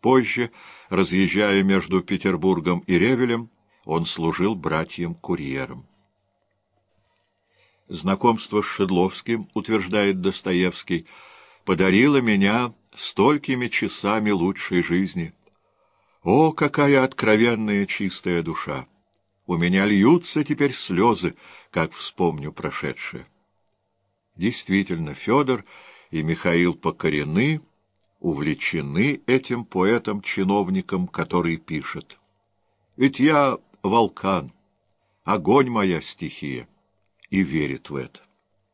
Позже, разъезжая между Петербургом и Ревелем, он служил братьям-курьерам. Знакомство с Шедловским, утверждает Достоевский, подарило меня столькими часами лучшей жизни. О, какая откровенная чистая душа! У меня льются теперь слезы, как вспомню прошедшее. Действительно, Федор и Михаил покорены, увлечены этим поэтом-чиновником, который пишет. Ведь я вулкан, огонь моя стихия, и верит в это.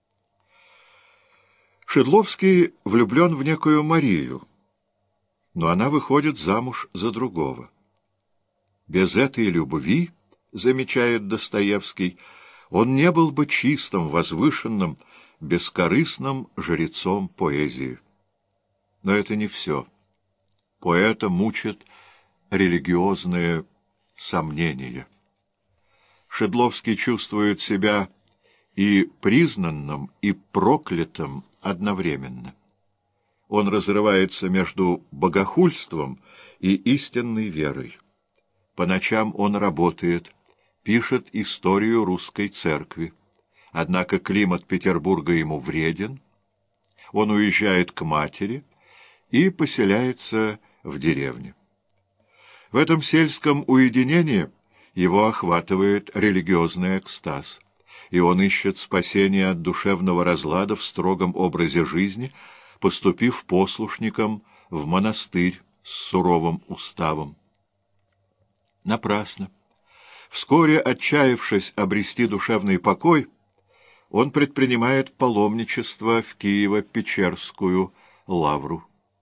Шедловский влюблен в некую Марию, но она выходит замуж за другого. Без этой любви, замечает Достоевский, он не был бы чистым, возвышенным, бескорыстным жрецом поэзии. Но это не все. Поэта мучат религиозные сомнения. Шедловский чувствует себя и признанным, и проклятым одновременно. Он разрывается между богохульством и истинной верой. По ночам он работает, пишет историю русской церкви. Однако климат Петербурга ему вреден. Он уезжает к матери и поселяется в деревне. В этом сельском уединении его охватывает религиозный экстаз, и он ищет спасения от душевного разлада в строгом образе жизни, поступив послушником в монастырь с суровым уставом. Напрасно. Вскоре, отчаявшись обрести душевный покой, он предпринимает паломничество в Киево-Печерскую лавру.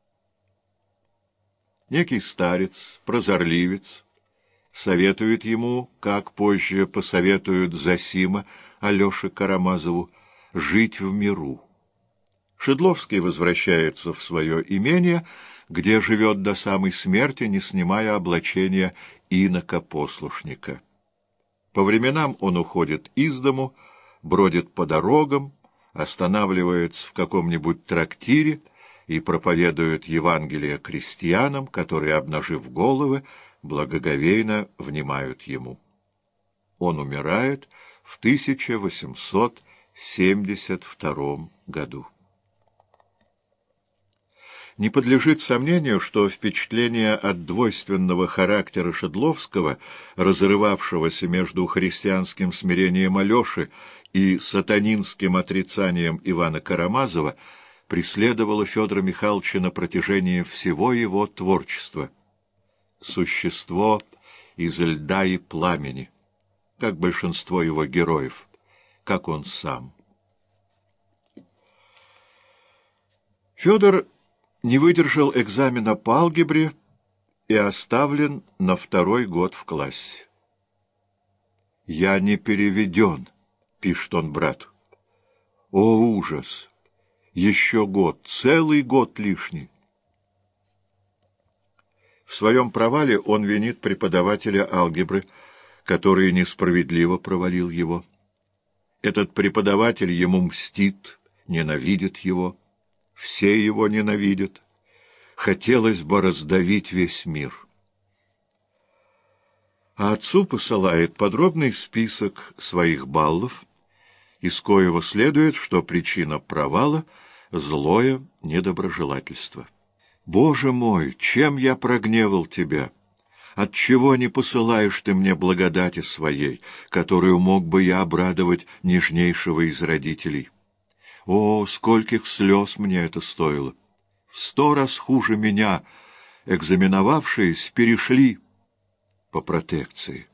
Некий старец, прозорливец, советует ему, как позже посоветуют Зосима Алёше Карамазову, жить в миру. Шедловский возвращается в свое имение, где живет до самой смерти, не снимая облачения инока-послушника. По временам он уходит из дому, бродит по дорогам, останавливается в каком-нибудь трактире и проповедует Евангелие крестьянам, которые, обнажив головы, благоговейно внимают ему. Он умирает в 1872 году. Не подлежит сомнению, что впечатление от двойственного характера Шедловского, разрывавшегося между христианским смирением Алеши и сатанинским отрицанием Ивана Карамазова, преследовало Федора Михайловича на протяжении всего его творчества. Существо из льда и пламени, как большинство его героев, как он сам. Федор не выдержал экзамена по алгебре и оставлен на второй год в классе. «Я не переведен», — пишет он брату. «О, ужас! Еще год, целый год лишний». В своем провале он винит преподавателя алгебры, который несправедливо провалил его. Этот преподаватель ему мстит, ненавидит его. Все его ненавидят. Хотелось бы раздавить весь мир. А отцу посылает подробный список своих баллов, из коего следует, что причина провала — злое недоброжелательство. «Боже мой, чем я прогневал тебя? Отчего не посылаешь ты мне благодати своей, которую мог бы я обрадовать нежнейшего из родителей? О, скольких слез мне это стоило! В 100 раз хуже меня экзаменовавшиеся перешли по протекции».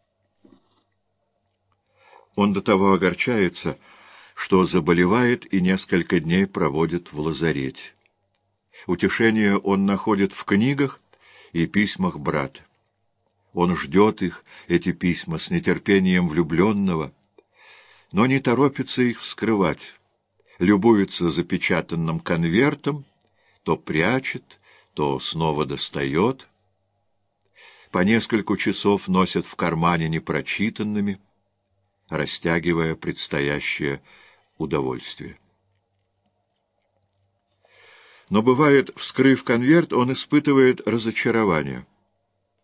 Он до того огорчается, что заболевает и несколько дней проводит в лазарете. Утешение он находит в книгах и письмах брата. Он ждет их, эти письма, с нетерпением влюбленного, но не торопится их вскрывать. Любуется запечатанным конвертом, то прячет, то снова достает. По несколько часов носит в кармане непрочитанными, растягивая предстоящее удовольствие. Но бывает, вскрыв конверт, он испытывает разочарование.